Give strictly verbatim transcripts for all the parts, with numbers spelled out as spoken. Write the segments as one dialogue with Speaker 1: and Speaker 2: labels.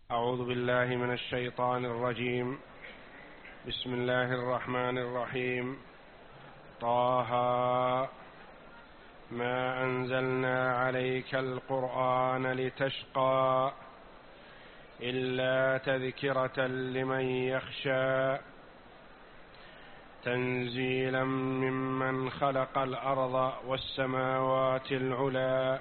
Speaker 1: أعوذ بالله من الشيطان الرجيم. بسم الله الرحمن الرحيم. طه ما أنزلنا عليك القرآن لتشقى إلا تذكرة لمن يخشى تنزيلا ممن خلق الأرض والسماوات العلى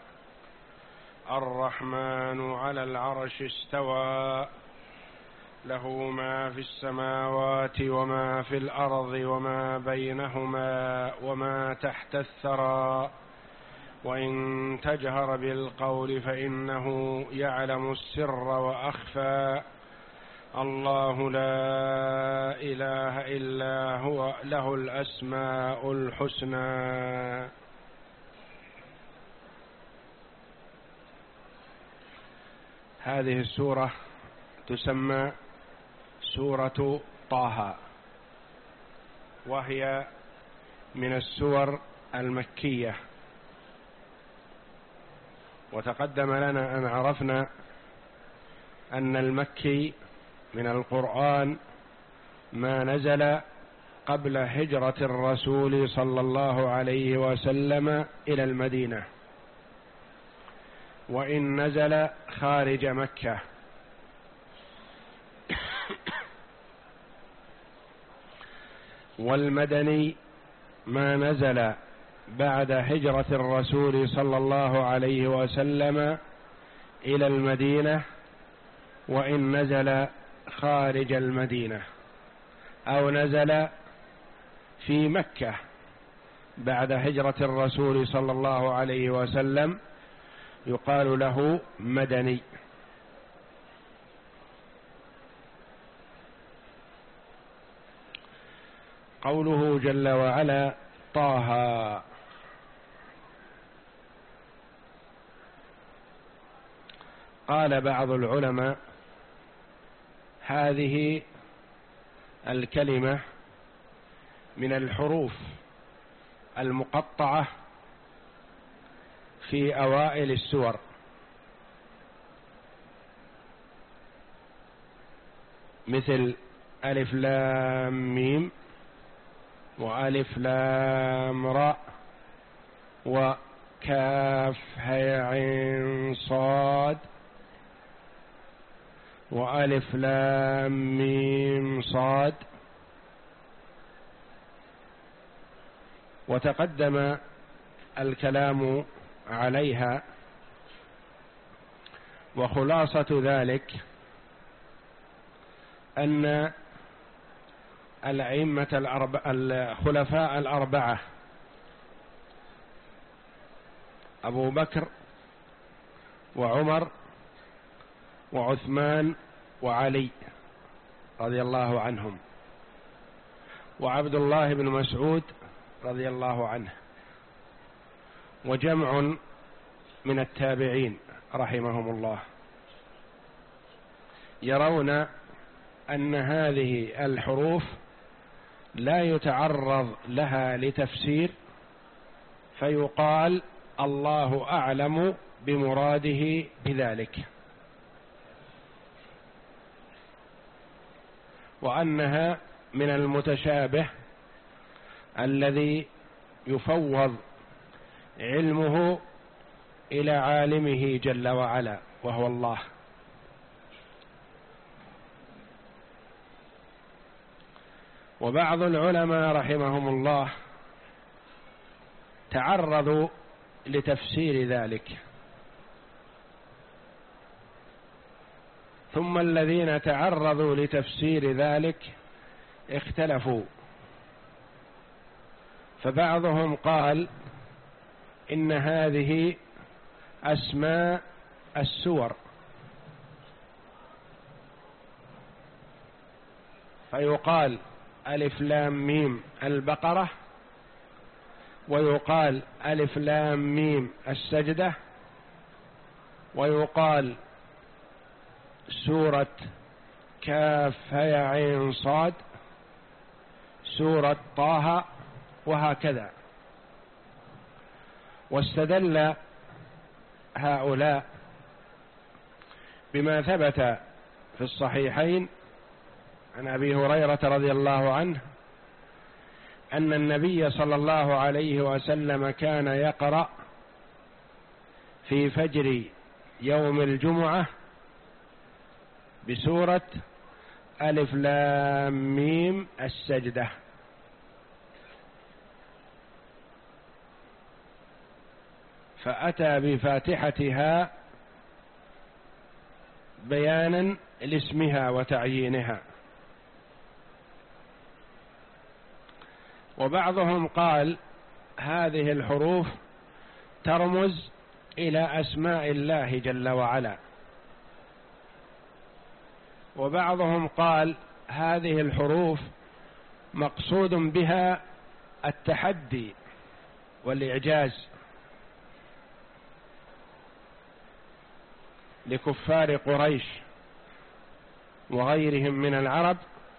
Speaker 1: الرحمن على العرش استوى له ما في السماوات وما في الأرض وما بينهما وما تحت الثرى وإن تجهر بالقول فإنه يعلم السر وأخفى الله لا إله إلا هو له الأسماء الحسنى. هذه السورة تسمى سورة طه، وهي من السور المكية. وتقدم لنا أن عرفنا أن المكي من القرآن ما نزل قبل هجرة الرسول صلى الله عليه وسلم إلى المدينة، وإن نزل خارج مكة. والمدني ما نزل بعد هجرة الرسول صلى الله عليه وسلم إلى المدينة، وإن نزل خارج المدينة أو نزل في مكة بعد هجرة الرسول صلى الله عليه وسلم يقال له مدني. قوله جل وعلا طه، قال بعض العلماء هذه الكلمة من الحروف المقطعة في أوائل السور، مثل ألف لام ميم وألف لام راء وكاف هاء عين صاد وألف لام ميم صاد. وتقدم الكلام عليها، وخلاصة ذلك أن الأئمة الأربعة الخلفاء الأربعة أبو بكر وعمر وعثمان وعلي رضي الله عنهم وعبد الله بن مسعود رضي الله عنه وجمع من التابعين رحمهم الله يرون أن هذه الحروف لا يتعرض لها لتفسير، فيقال الله أعلم بمراده بذلك، وأنها من المتشابه الذي يفوض علمه إلى عالمه جل وعلا وهو الله. وبعض العلماء رحمهم الله تعرضوا لتفسير ذلك، ثم الذين تعرضوا لتفسير ذلك اختلفوا، فبعضهم قال إن هذه أسماء السور، فيقال ألف لام ميم البقرة، ويقال ألف لام ميم السجدة، ويقال سورة كاف هاء عين صاد، سورة طه، وهكذا. واستدل هؤلاء بما ثبت في الصحيحين عن أبي هريرة رضي الله عنه أن النبي صلى الله عليه وسلم كان يقرأ في فجر يوم الجمعة بسورة ألف لام ميم السجدة، فأتى بفاتحتها بيانا لاسمها وتعيينها. وبعضهم قال هذه الحروف ترمز إلى أسماء الله جل وعلا، وبعضهم قال هذه الحروف مقصود بها التحدي والإعجاز لكفار قريش وغيرهم من العرب،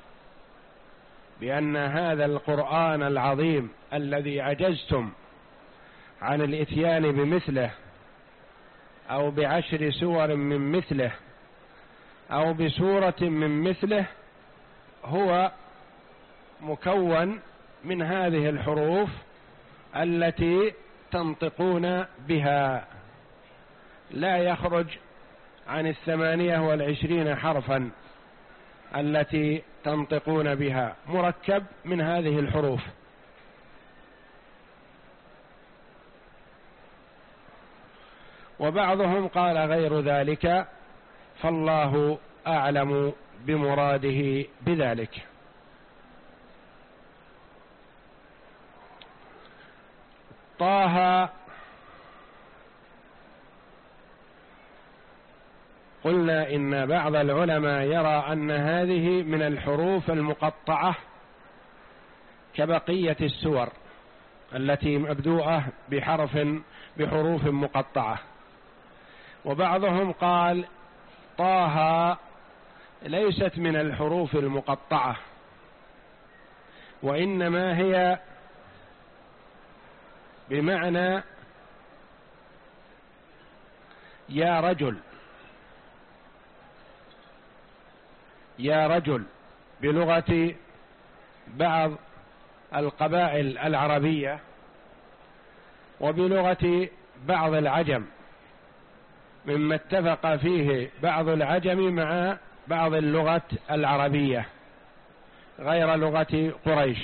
Speaker 1: بأن هذا القرآن العظيم الذي عجزتم عن الإتيان بمثله أو بعشر سور من مثله أو بسورة من مثله هو مكون من هذه الحروف التي تنطقون بها، لا يخرج عن الثمانية والعشرين حرفا التي تنطقون بها، مركب من هذه الحروف. وبعضهم قال غير ذلك، فالله أعلم بمراده بذلك. طه قلنا إن بعض العلماء يرى أن هذه من الحروف المقطعة كبقية السور التي مبدوءة بحرف بحروف مقطعة، وبعضهم قال طه ليست من الحروف المقطعة، وإنما هي بمعنى يا رجل، يا رجل بلغة بعض القبائل العربية وبلغة بعض العجم، مما اتفق فيه بعض العجم مع بعض اللغة العربية غير لغة قريش.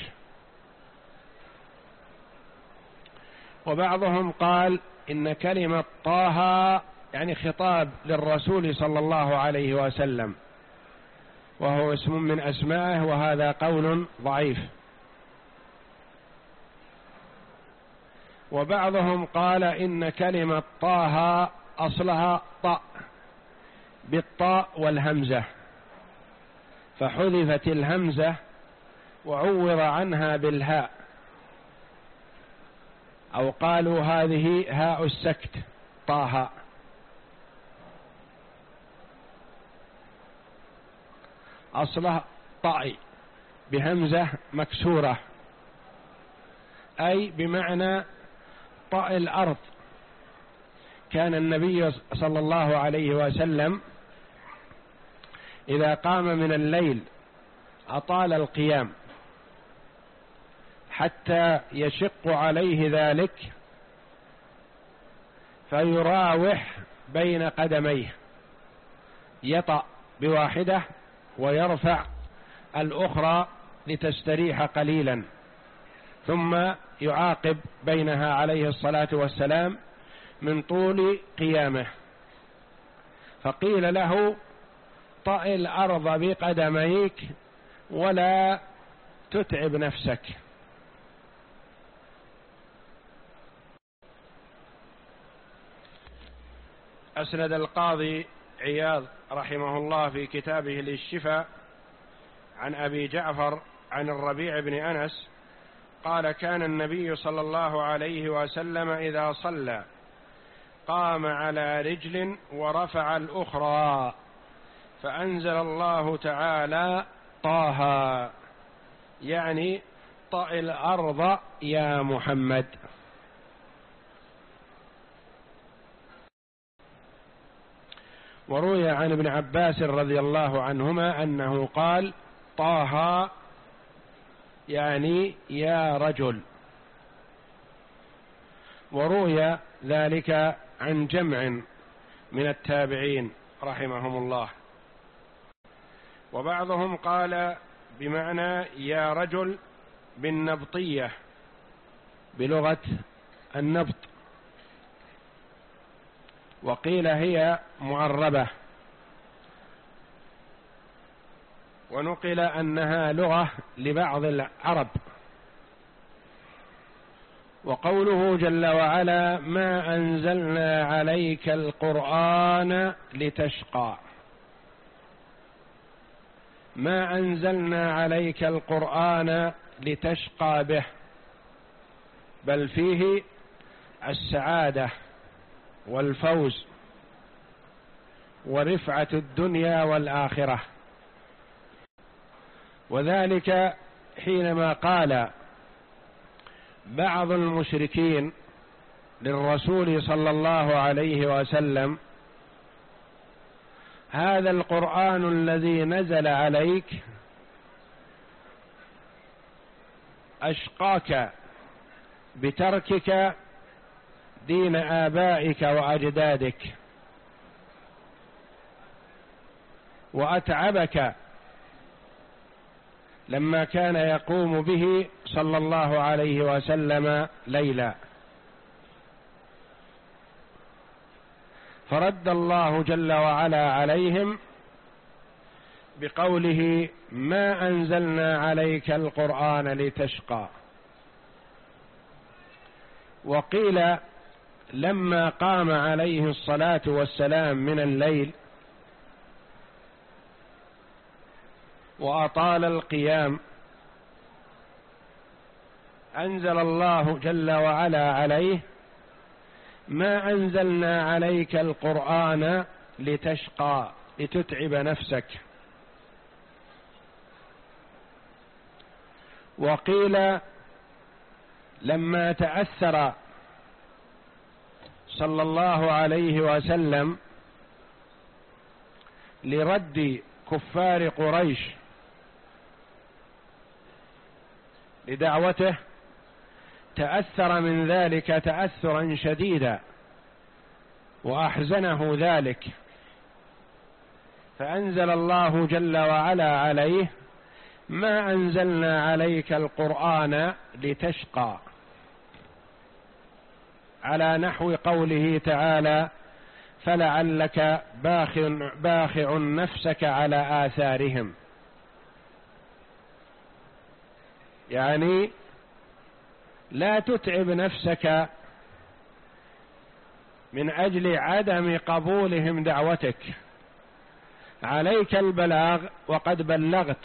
Speaker 1: وبعضهم قال إن كلمة طه يعني خطاب للرسول صلى الله عليه وسلم، وهو اسم من أسمائه، وهذا قول ضعيف. وبعضهم قال إن كلمة طه أصلها طاء بالطاء والهمزة، فحذفت الهمزة وعوض عنها بالهاء، أو قالوا هذه هاء السكت طه. أصلها طاء بهمزة مكسورة، أي بمعنى طاء الأرض. كان النبي صلى الله عليه وسلم إذا قام من الليل أطال القيام حتى يشق عليه ذلك، فيراوح بين قدميه، يطأ بواحدة ويرفع الأخرى لتستريح قليلا، ثم يعاقب بينها عليه الصلاة والسلام من طول قيامه. فقيل له طأ الأرض بقدميك ولا تتعب نفسك. أسند القاضي عياض رحمه الله في كتابه للشفاء عن أبي جعفر عن الربيع بن أنس قال: كان النبي صلى الله عليه وسلم إذا صلى قام على رجل ورفع الأخرى، فأنزل الله تعالى طه، يعني طأ الأرض يا محمد. وروي عن ابن عباس رضي الله عنهما أنه قال: طه يعني يا رجل. وروي ذلك عن جمع من التابعين رحمهم الله، وبعضهم قال بمعنى يا رجل بالنبطية بلغة النبط، وقيل هي معربة، ونقل أنها لغة لبعض العرب. وقوله جل وعلا: ما أنزلنا عليك القرآن لتشقى، ما أنزلنا عليك القرآن لتشقى به، بل فيه السعادة والفوز ورفعة الدنيا والآخرة. وذلك حينما قال بعض المشركين للرسول صلى الله عليه وسلم: هذا القرآن الذي نزل عليك أشقاك بتركك دين آبائك وأجدادك، وأتعبك لما كان يقوم به صلى الله عليه وسلم ليلا. فرد الله جل وعلا عليهم بقوله: ما أنزلنا عليك القرآن لتشقى. وقيل لما قام عليه الصلاة والسلام من الليل وأطال القيام، أنزل الله جل وعلا عليه: ما أنزلنا عليك القرآن لتشقى، لتتعب نفسك. وقيل لما تأثر صلى الله عليه وسلم لرد كفار قريش لدعوته، تأثر من ذلك تأثرا شديدا وأحزنه ذلك، فأنزل الله جل وعلا عليه: ما أنزلنا عليك القرآن لتشقى، على نحو قوله تعالى: فلعلك باخع, باخع نفسك على آثارهم. يعني لا تتعب نفسك من أجل عدم قبولهم دعوتك، عليك البلاغ وقد بلغت،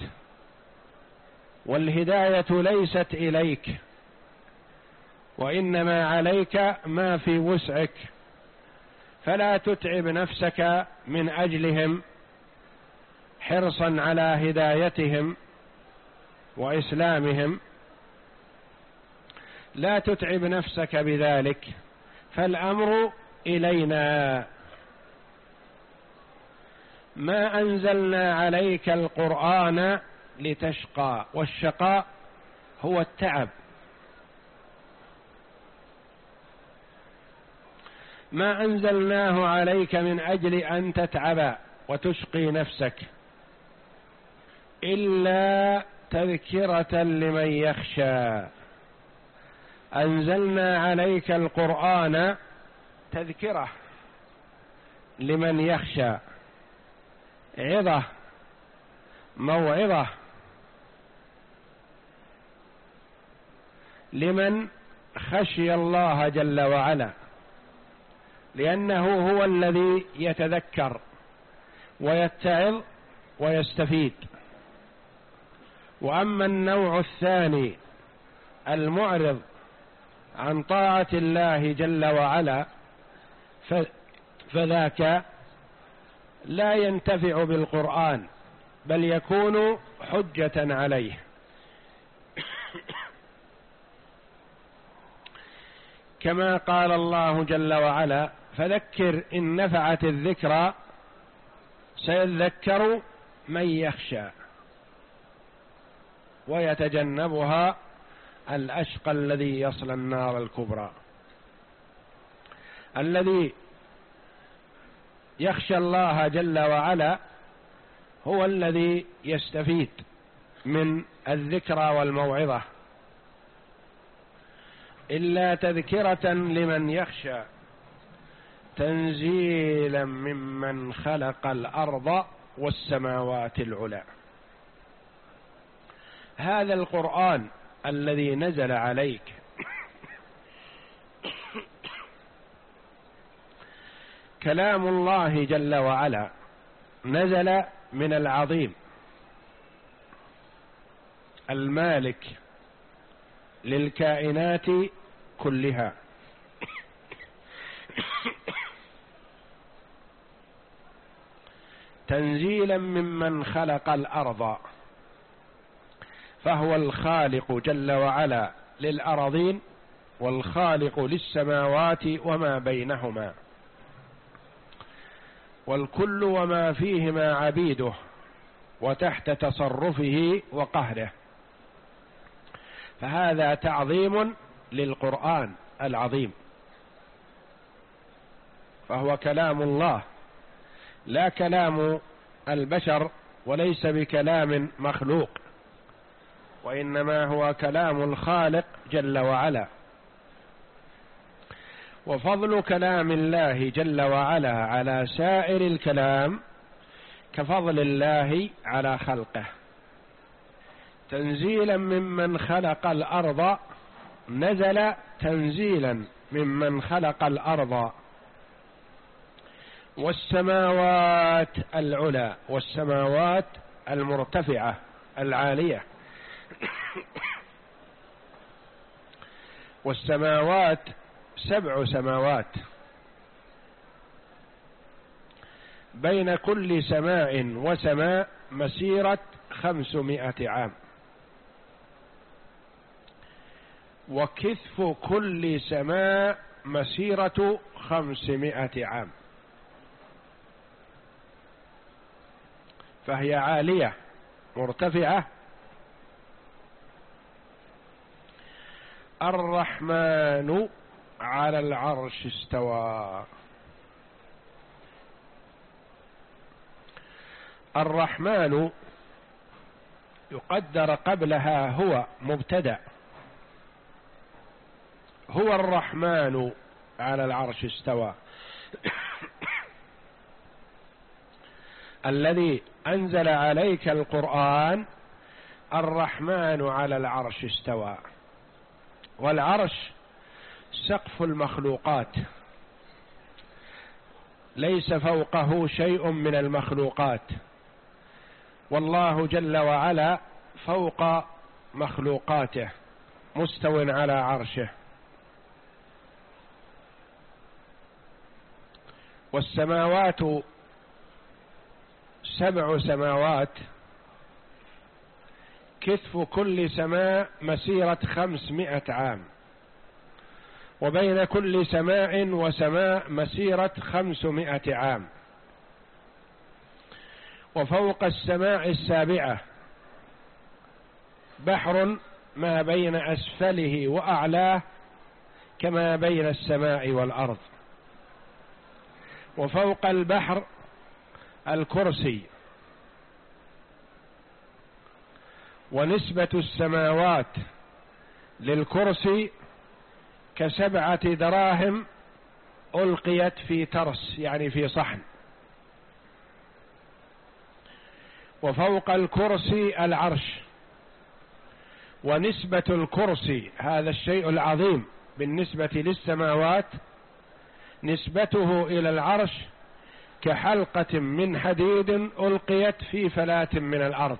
Speaker 1: والهداية ليست إليك، وإنما عليك ما في وسعك، فلا تتعب نفسك من أجلهم حرصا على هدايتهم وإسلامهم، لا تتعب نفسك بذلك، فالأمر إلينا. ما أنزلنا عليك القرآن لتشقى، والشقاء هو التعب. ما أنزلناه عليك من أجل أن تتعب وتشقي نفسك، إلا تذكرة لمن يخشى. أنزلنا عليك القرآن تذكرة لمن يخشى، عظة، موعظة لمن خشي الله جل وعلا، لأنه هو الذي يتذكر ويتعظ ويستفيد. وأما النوع الثاني المعرض عن طاعة الله جل وعلا فذاك لا ينتفع بالقرآن، بل يكون حجة عليه. كما قال الله جل وعلا: فذكر إن نفعت الذكرى سيذكر من يخشى ويتجنبها الأشقى الذي يصلى النار الكبرى. الذي يخشى الله جل وعلا هو الذي يستفيد من الذكرى والموعظة، إلا تذكرة لمن يخشى تنزيلا ممن خلق الأرض والسماوات العلى. هذا القرآن الذي نزل عليك كلام الله جل وعلا، نزل من العظيم المالك للكائنات كلها، تنزيلا ممن خلق الأرض، فهو الخالق جل وعلا للأراضين والخالق للسماوات وما بينهما، والكل وما فيهما عبيده وتحت تصرفه وقهره. فهذا تعظيم للقرآن العظيم، فهو كلام الله لا كلام البشر، وليس بكلام مخلوق، وإنما هو كلام الخالق جل وعلا. وفضل كلام الله جل وعلا على سائر الكلام كفضل الله على خلقه. تنزيلا ممن خلق الأرض، نزل تنزيلا ممن خلق الأرض والسماوات العلى، والسماوات المرتفعة العالية. والسماوات سبع سماوات، بين كل سماء وسماء مسيرة خمسمائة عام، وكثف كل سماء مسيرة خمسمائة عام، فهي عالية مرتفعة. الرحمن على العرش استوى. الرحمن يقدر قبلها هو مبتدأ، هو الرحمن على العرش استوى الذي أنزل عليك القرآن. الرحمن على العرش استوى، والعرش سقف المخلوقات، ليس فوقه شيء من المخلوقات، والله جل وعلا فوق مخلوقاته مستو على عرشه. والسماوات سبع سماوات، كثف كل سماء مسيرة خمسمائة عام، وبين كل سماء وسماء مسيرة خمسمائة عام. وفوق السماء السابعة بحر ما بين أسفله وأعلاه كما بين السماء والأرض. وفوق البحر الكرسي، ونسبة السماوات للكرسي كسبعة دراهم ألقيت في ترس، يعني في صحن. وفوق الكرسي العرش، ونسبة الكرسي هذا الشيء العظيم بالنسبة للسماوات، نسبته إلى العرش كحلقة من حديد ألقيت في فلاة من الأرض.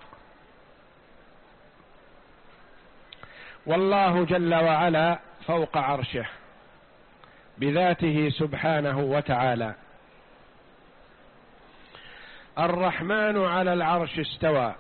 Speaker 1: والله جل وعلا فوق عرشه بذاته سبحانه وتعالى. الرحمن على العرش استوى،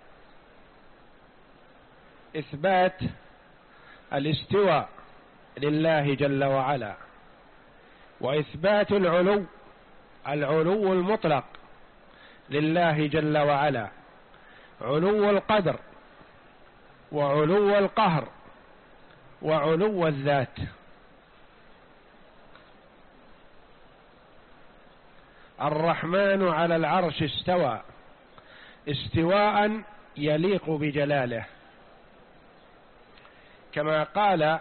Speaker 1: إثبات الاستواء لله جل وعلا، وإثبات العلو، العلو المطلق لله جل وعلا، علو القدر وعلو القهر وعلو الذات. الرحمن على العرش استوى استواء يليق بجلاله، كما قال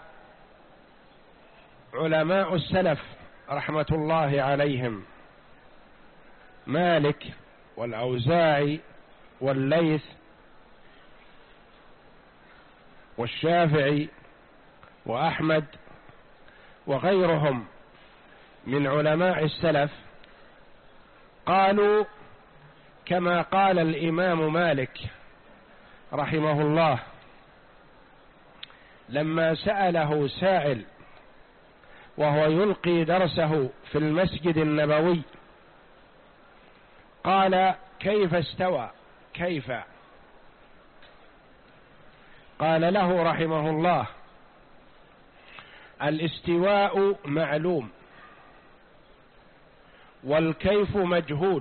Speaker 1: علماء السلف رحمة الله عليهم، مالك والأوزاعي والليث والشافعي وأحمد وغيرهم من علماء السلف، قالوا كما قال الإمام مالك رحمه الله لما سأله سائل وهو يلقي درسه في المسجد النبوي، قال: كيف استوى؟ كيف؟ قال له رحمه الله: الاستواء معلوم والكيف مجهول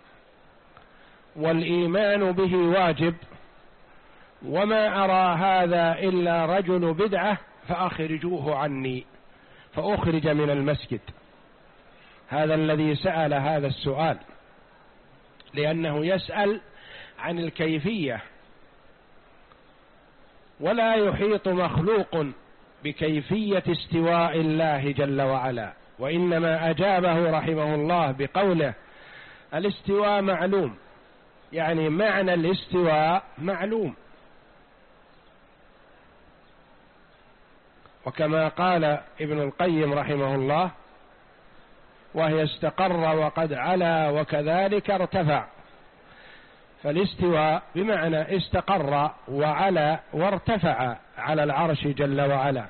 Speaker 1: والإيمان به واجب، وما أرى هذا إلا رجل بدعة فأخرجوه عني، فأخرج من المسجد. هذا الذي سأل هذا السؤال، لأنه يسأل عن الكيفية، ولا يحيط مخلوق بكيفية استواء الله جل وعلا، وإنما أجابه رحمه الله بقوله: الاستواء معلوم، يعني معنى الاستواء معلوم. وكما قال ابن القيم رحمه الله: وهي استقر وقد علا وكذلك ارتفع. فالاستواء بمعنى استقر وعلا وارتفع على العرش جل وعلا.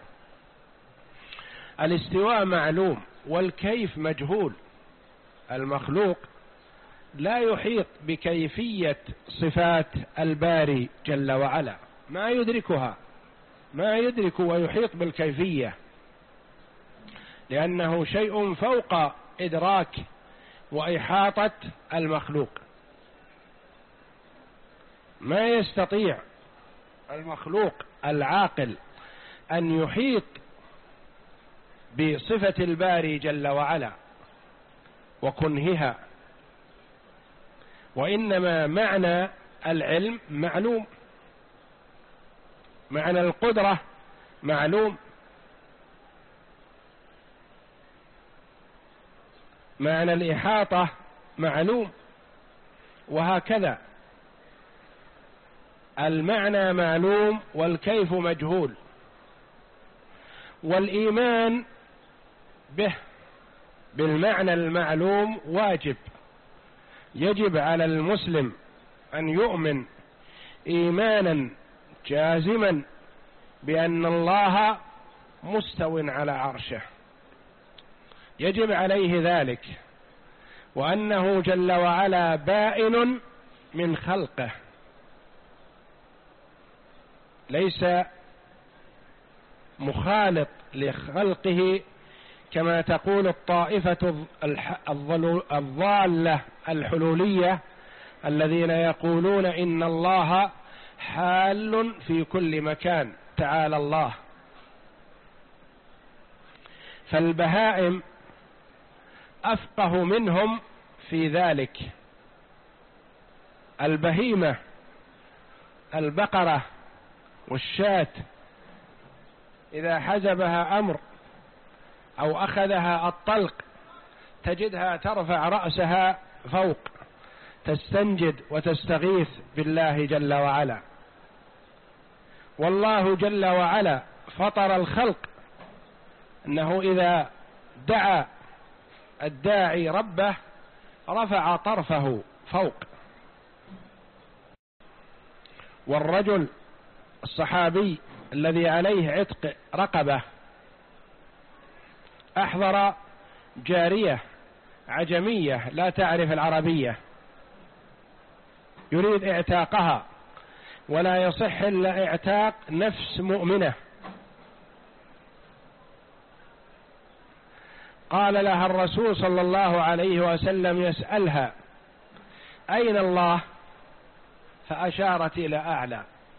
Speaker 1: الاستواء معلوم والكيف مجهول. المخلوق لا يحيط بكيفية صفات الباري جل وعلا، ما يدركها، ما يدرك ويحيط بالكيفية، لأنه شيء فوق إدراك وإحاطة المخلوق. ما يستطيع المخلوق العاقل أن يحيط بصفة الباري جل وعلا وكنهها، وإنما معنى العلم معلوم، معنى القدرة معلوم، معنى الإحاطة معلوم، وهكذا. المعنى معلوم والكيف مجهول. والإيمان به بالمعنى المعلوم واجب. يجب على المسلم أن يؤمن إيمانا جازما بأن الله مستو على عرشه، يجب عليه ذلك، وأنه جل وعلا بائن من خلقه، ليس مخالط لخلقه كما تقول الطائفة الضالة الحلولية الذين يقولون إن الله حال في كل مكان، تعالى الله. فالبهائم أفقه منهم في ذلك. البهيمة البقرة والشاة إذا حزبها أمر أو أخذها الطلق تجدها ترفع رأسها فوق، تستنجد وتستغيث بالله جل وعلا. والله جل وعلا فطر الخلق أنه إذا دعا الداعي ربه رفع طرفه فوق. والرجل الصحابي الذي عليه عتق رقبة أحضر جارية عجمية لا تعرف العربية يريد اعتاقها، ولا يصح إلا اعتاق نفس مؤمنة. قال لها الرسول صلى الله عليه وسلم يسألها: أين الله؟ فأشارت إلى أعلى.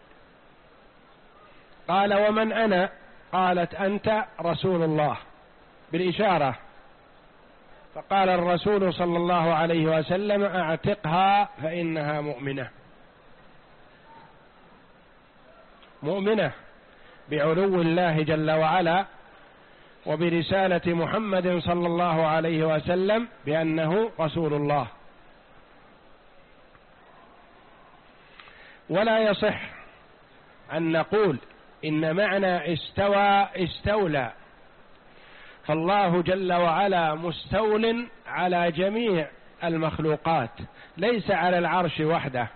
Speaker 1: قال ومن أنا؟ قالت أنت رسول الله بالإشارة. فقال الرسول صلى الله عليه وسلم أعتقها فإنها مؤمنة، مؤمنة بعلو الله جل وعلا وبرسالة محمد صلى الله عليه وسلم بأنه رسول الله. ولا يصح أن نقول إن معنى استوى استولى، فالله جل وعلا مستول على جميع المخلوقات، ليس على العرش وحده.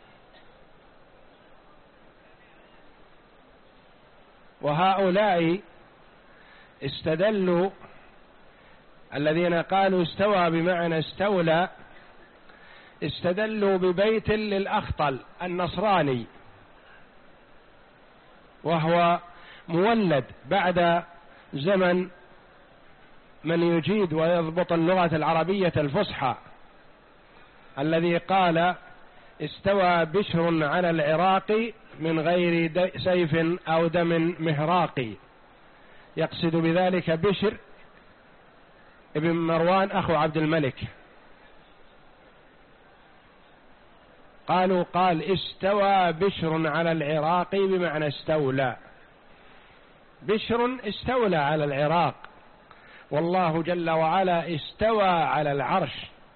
Speaker 1: وهؤلاء استدلوا، الذين قالوا استوى بمعنى استولى، استدلوا ببيت للأخطل النصراني، وهو مولد بعد زمن من يجيد ويضبط اللغة العربية الفصحى، الذي قال استوى بشر على العراق من غير سيف أو دم مهراق، يقصد بذلك بشر ابن مروان أخو عبد الملك. قالوا قال استوى بشر على العراق بمعنى استولى، بشر استولى على العراق، والله جل وعلا استوى على العرش،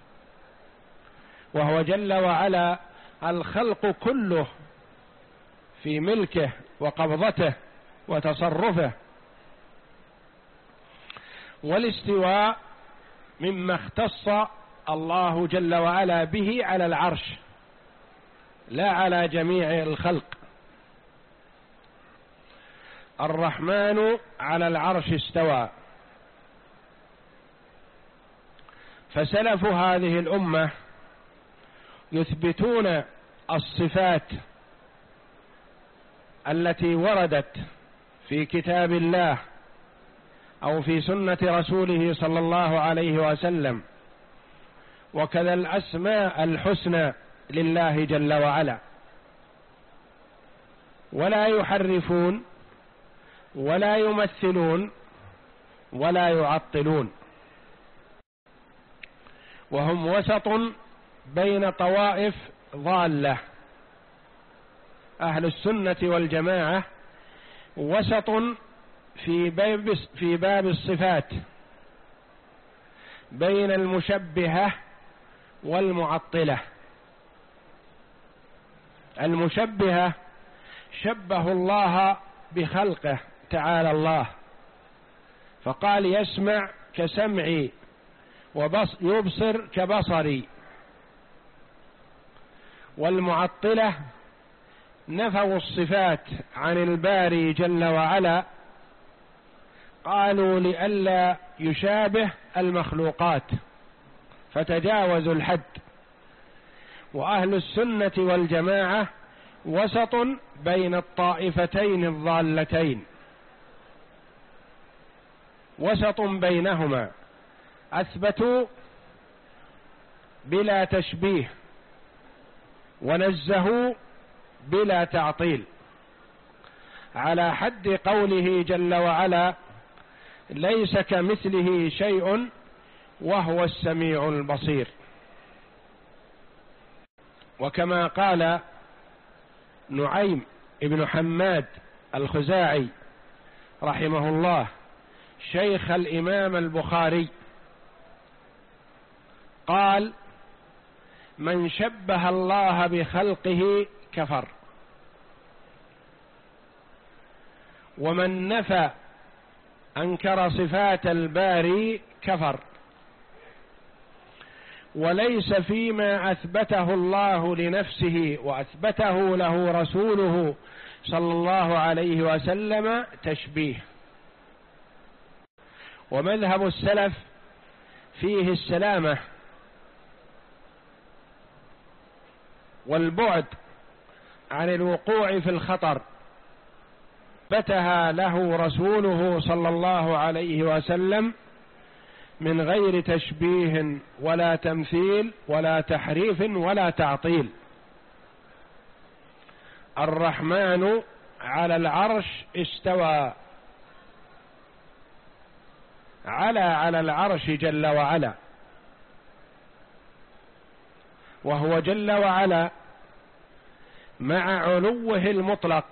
Speaker 1: وهو جل وعلا الخلق كله في ملكه وقبضته وتصرفه. والاستواء مما اختص الله جل وعلا به على العرش، لا على جميع الخلق. الرحمن على العرش استوى. فسلف هذه الأمة يثبتون الصفات التي وردت في كتاب الله أو في سنة رسوله صلى الله عليه وسلم، وكذا الأسماء الحسنى لله جل وعلا، ولا يحرفون ولا يمثلون ولا يعطلون، وهم وسط بين طوائف ضالة. أهل السنة والجماعة وسط في باب في باب الصفات بين المشبهة والمعطلة. المشبهة شبه الله بخلقه تعالى الله، فقال يسمع كسمعي ويبصر كبصري. والمعطلة نفوا الصفات عن الباري جل وعلا، قالوا لئلا يشابه المخلوقات فتجاوزوا الحد. وأهل السنة والجماعة وسط بين الطائفتين الضالتين، وسط بينهما، أثبتوا بلا تشبيه ونزهوا بلا تعطيل، على حد قوله جل وعلا ليس كمثله شيء وهو السميع البصير. وكما قال نعيم ابن حماد الخزاعي رحمه الله شيخ الإمام البخاري، قال من شبه الله بخلقه كفر، ومن نفى أنكر صفات الباري كفر، وليس فيما أثبته الله لنفسه وأثبته له رسوله صلى الله عليه وسلم تشبيه. ومذهب السلف فيه السلامة والبعد عن الوقوع في الخطر، بتها له رسوله صلى الله عليه وسلم من غير تشبيه ولا تمثيل ولا تحريف ولا تعطيل. الرحمن على العرش استوى، على على العرش جل وعلا، وهو جل وعلا مع علوه المطلق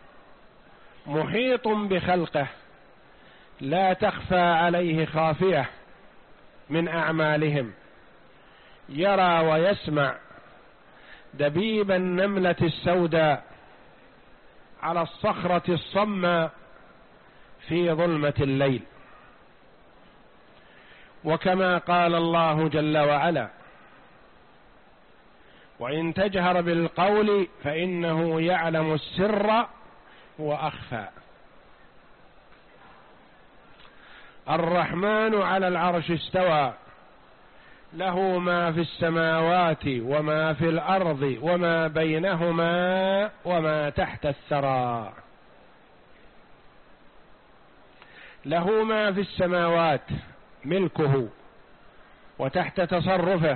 Speaker 1: محيط بخلقه، لا تخفى عليه خافية من أعمالهم، يرى ويسمع دبيب النملة السوداء على الصخرة الصماء في ظلمة الليل. وكما قال الله جل وعلا: وإن تجهر بالقول فإنه يعلم السر وأخفى. الرحمن على العرش استوى، له ما في السماوات وما في الأرض وما بينهما وما تحت الثرى. له ما في السماوات ملكه وتحت تصرفه،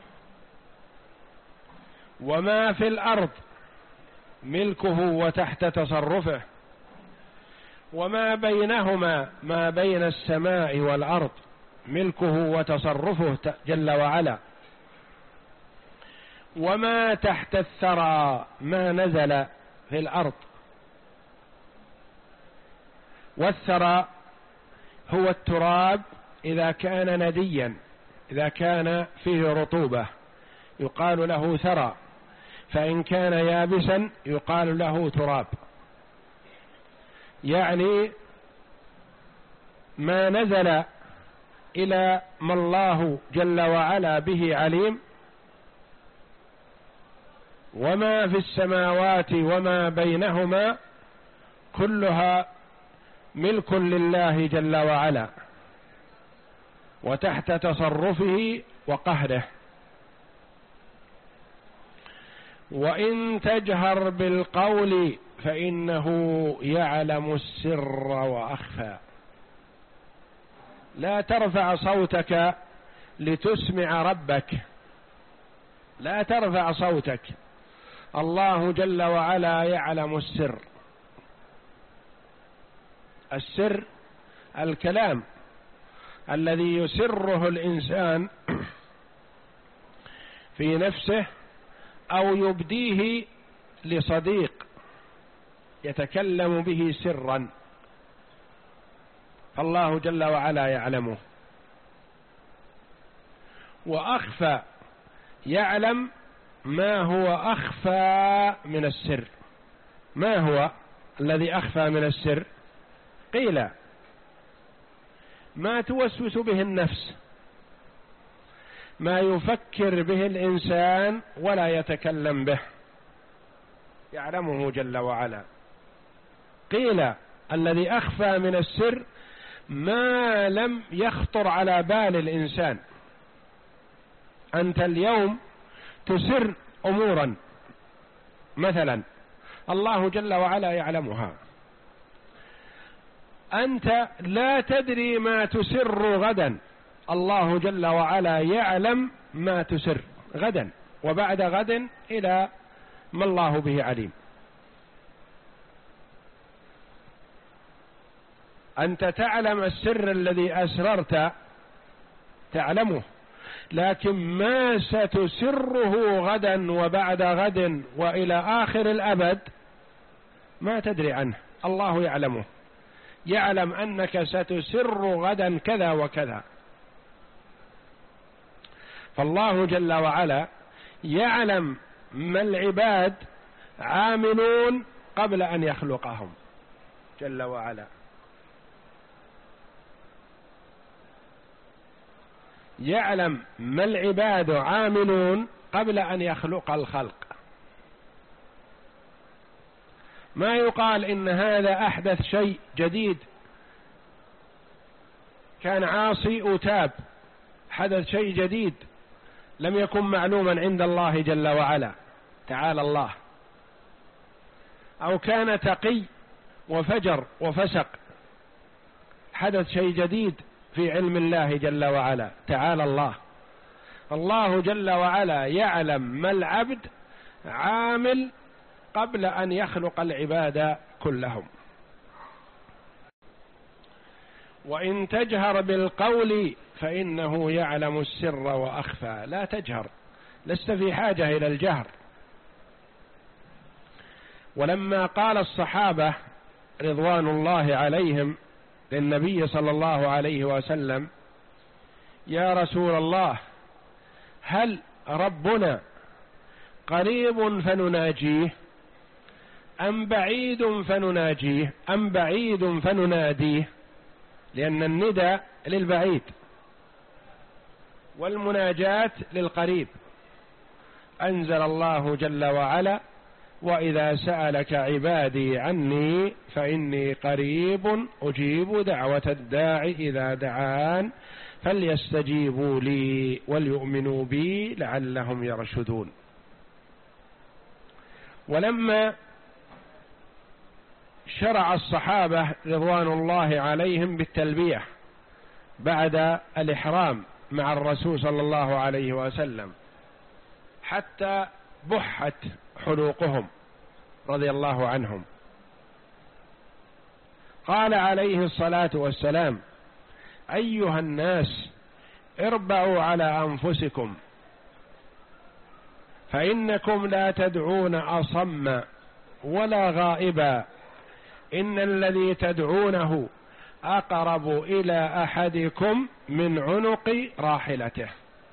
Speaker 1: وما في الأرض ملكه وتحت تصرفه، وما بينهما ما بين السماء والأرض ملكه وتصرفه جل وعلا، وما تحت الثرى ما نزل في الأرض. والثرى هو التراب إذا كان نديا، إذا كان فيه رطوبة يقال له ثرى، فإن كان يابسا يقال له تراب. يعني ما نزل إلى ما الله جل وعلا به عليم، وما في السماوات وما بينهما كلها ملك لله جل وعلا وتحت تصرفه وقهره. وإن تجهر بالقول فإنه يعلم السر وأخفى. لا ترفع صوتك لتسمع ربك، لا ترفع صوتك، الله جل وعلا يعلم السر. السر الكلام الذي يسره الإنسان في نفسه أو يبديه لصديق يتكلم به سرا، فالله جل وعلا يعلمه. وأخفى يعلم ما هو أخفى من السر. ما هو الذي أخفى من السر؟ قيل ما توسوس به النفس، ما يفكر به الإنسان ولا يتكلم به، يعلمه جل وعلا. قيل الذي أخفى من السر ما لم يخطر على بال الإنسان. أنت اليوم تسر أمورا مثلا الله جل وعلا يعلمها، أنت لا تدري ما تسر غدا، الله جل وعلا يعلم ما تسر غدا وبعد غد إلى ما الله به عليم. أنت تعلم السر الذي أسررت تعلمه، لكن ما ستسره غدا وبعد غد وإلى آخر الأبد ما تدري عنه، الله يعلمه. يعلم أنك ستسر غدا كذا وكذا. فالله جل وعلا يعلم ما العباد عاملون قبل أن يخلقهم جل وعلا. يعلم ما العباد عاملون قبل أن يخلق الخلق. ما يقال إن هذا أحدث شيء جديد، كان عاصي أتاب، حدث شيء جديد لم يكن معلوما عند الله جل وعلا تعالى الله. أو كان تقي وفجر وفسق، حدث شيء جديد في علم الله جل وعلا، تعالى الله. الله جل وعلا يعلم ما العبد عامل قبل أن يخلق العباد كلهم. وإن تجهر بالقول فإنه يعلم السر وأخفى. لا تجهر، لست في حاجة إلى الجهر. ولما قال الصحابة رضوان الله عليهم للنبي صلى الله عليه وسلم: يا رسول الله، هل ربنا قريب فنناجيه أم بعيد فنناجيه أم بعيد فنناديه؟ لأن الندى للبعيد والمناجاة للقريب. أنزل الله جل وعلا: وإذا سألك عبادي عني فإني قريب أجيب دعوة الداع إذا دعان فليستجيبوا لي وليؤمنوا بي لعلهم يرشدون. ولما شرع الصحابة رضوان الله عليهم بالتلبية بعد الإحرام مع الرسول صلى الله عليه وسلم حتى بحت حلوقهم رضي الله عنهم، قال عليه الصلاة والسلام: أيها الناس، اربعوا على أنفسكم فإنكم لا تدعون أصم ولا غائبا، إن الذي تدعونه أقرب إلى أحدكم من عنق راحلته.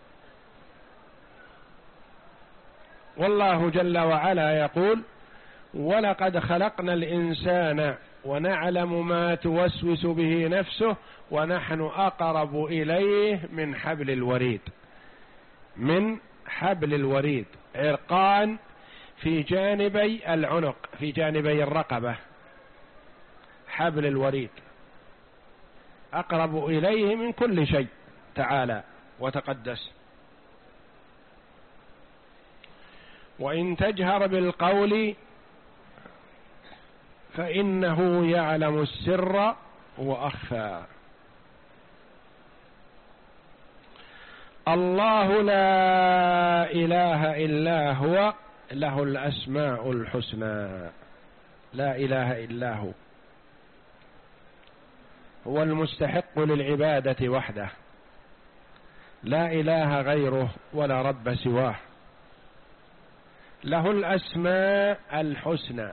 Speaker 1: والله جل وعلا يقول: ولقد خلقنا الإنسان ونعلم ما توسوس به نفسه ونحن أقرب إليه من حبل الوريد. من حبل الوريد، عرقان في جانبي العنق، في جانبي الرقبة، حبل الوريد، أقرب إليه من كل شيء تعالى وتقدس. وإن تجهر بالقول فإنه يعلم السر وأخفى. الله لا إله إلا هو له الأسماء الحسنى. لا إله إلا هو، هو المستحق للعبادة وحده، لا إله غيره ولا رب سواه. له الأسماء الحسنى.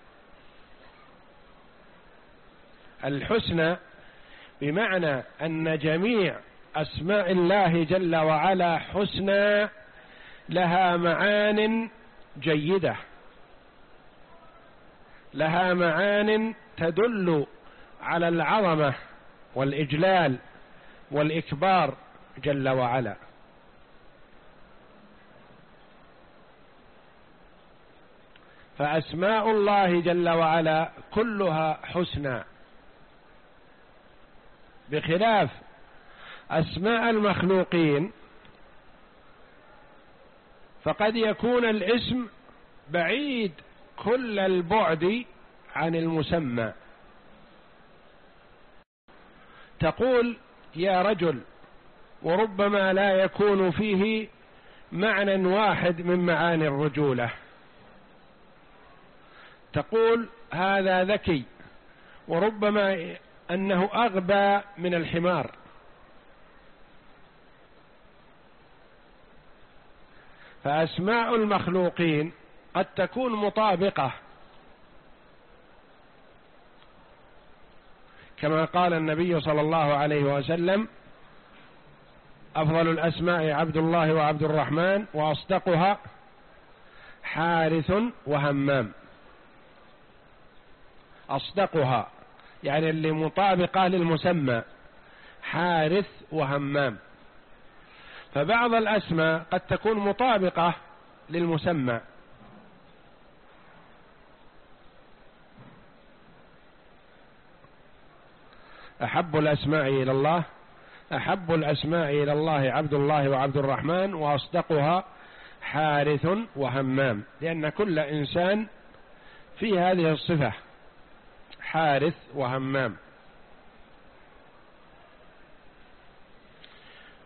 Speaker 1: الحسنى بمعنى أن جميع أسماء الله جل وعلا حسنى، لها معان جيدة، لها معان تدل على العظمة والإجلال والإكبار جل وعلا. فأسماء الله جل وعلا كلها حسنى، بخلاف أسماء المخلوقين، فقد يكون الاسم بعيد كل البعد عن المسمى. تقول يا رجل، وربما لا يكون فيه معنى واحد من معاني الرجولة. تقول هذا ذكي، وربما أنه أغبى من الحمار. فأسماء المخلوقين قد تكون مطابقة، كما قال النبي صلى الله عليه وسلم: أفضل الأسماء عبد الله وعبد الرحمن، وأصدقها حارث وهمام. أصدقها يعني اللي مطابقة للمسمى، حارث وهمام. فبعض الأسماء قد تكون مطابقة للمسمى. أحب الأسماء إلى الله أحب الأسماء إلى الله عبد الله وعبد الرحمن، وأصدقها حارث وهمام، لأن كل إنسان في هذه الصفة، حارث وهمام.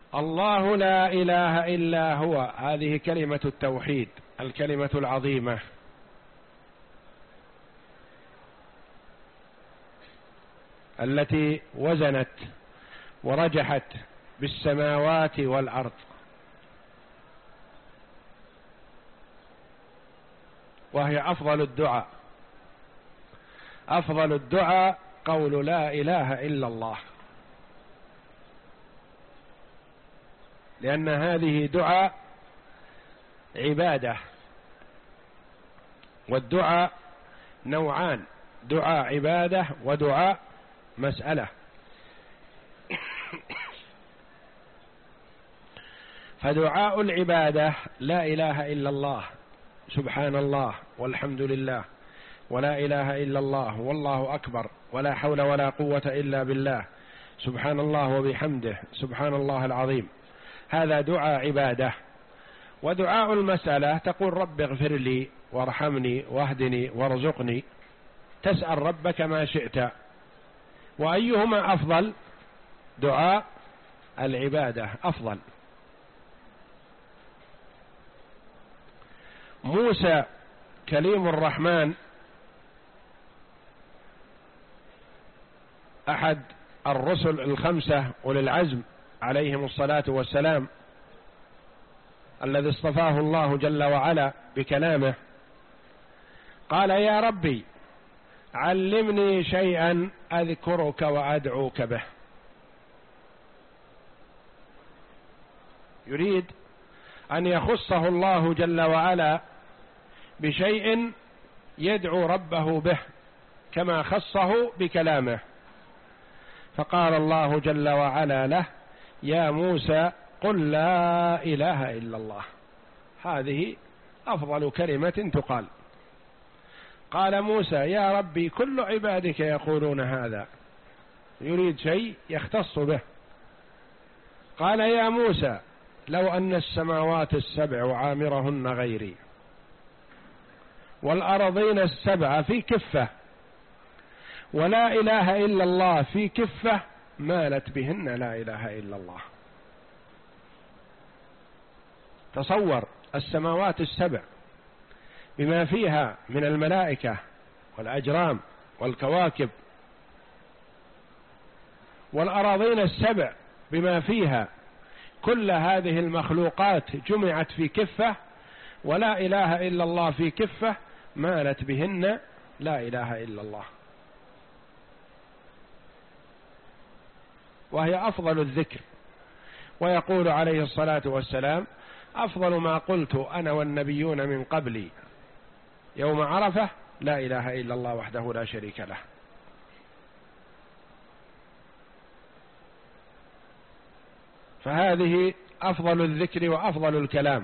Speaker 1: الله لا إله إلا هو، هذه كلمة التوحيد، الكلمة العظيمة التي وزنت ورجحت بالسماوات والأرض، وهي أفضل الدعاء. أفضل الدعاء قول لا إله إلا الله، لأن هذه دعاء عبادة، والدعاء نوعان: دعاء عبادة ودعاء مسألة. فدعاء العبادة لا إله إلا الله، سبحان الله والحمد لله ولا إله إلا الله والله أكبر ولا حول ولا قوة إلا بالله، سبحان الله وبحمده سبحان الله العظيم، هذا دعاء عبادة. ودعاء المسألة تقول رب اغفر لي وارحمني واهدني وارزقني، تسأل ربك ما شئت. وأيهما أفضل؟ دعاء العبادة أفضل. موسى كليم الرحمن أحد الرسل الخمسة أولي العزم عليهم الصلاة والسلام، الذي اصطفاه الله جل وعلا بكلامه، قال يا ربي علمني شيئا أذكرك وأدعوك به. يريد أن يخصه الله جل وعلا بشيء يدعو ربه به كما خصه بكلامه، فقال الله جل وعلا له يا موسى قل لا إله إلا الله، هذه أفضل كلمة تقال. قال موسى يا ربي كل عبادك يقولون هذا، يريد شيء يختص به. قال يا موسى لو أن السماوات السبع وعامرهن غيري والأرضين السبع في كفة ولا إله إلا الله في كفة مالت بهن لا إله إلا الله. تصور السماوات السبع بما فيها من الملائكة والأجرام والكواكب، والأراضين السبع بما فيها، كل هذه المخلوقات جمعت في كفة ولا إله إلا الله في كفة مالت بهن لا إله إلا الله، وهي أفضل الذكر. ويقول عليه الصلاة والسلام أفضل ما قلت أنا والنبيون من قبلي يوم عرفة لا إله إلا الله وحده لا شريك له. فهذه أفضل الذكر وأفضل الكلام،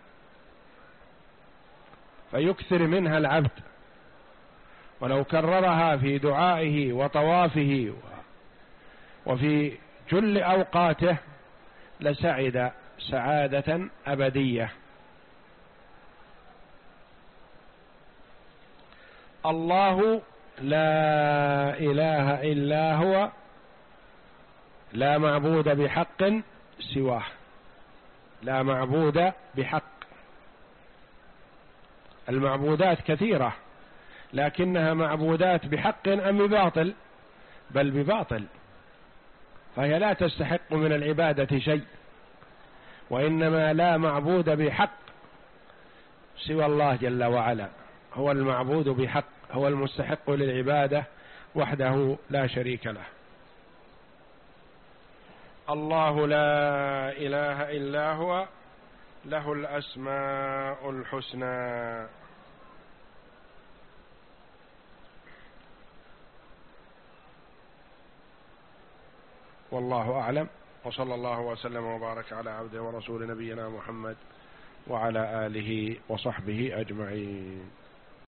Speaker 1: فيكثر منها العبد، ولو كررها في دعائه وطوافه وفي جل أوقاته لسعد سعادة أبدية. الله لا إله إلا هو لا معبود بحق سواه، لا معبود بحق. المعبودات كثيرة، لكنها معبودات بحق أم بباطل؟ بل بباطل، فهي لا تستحق من العبادة شيء، وإنما لا معبود بحق سوى الله جل وعلا، هو المعبود بحق، هو المستحق للعبادة وحده لا شريك له. الله لا إله إلا هو له الأسماء الحسنى. والله أعلم، وصلى الله وسلم وبارك على عبده ورسول نبينا محمد وعلى آله وصحبه أجمعين.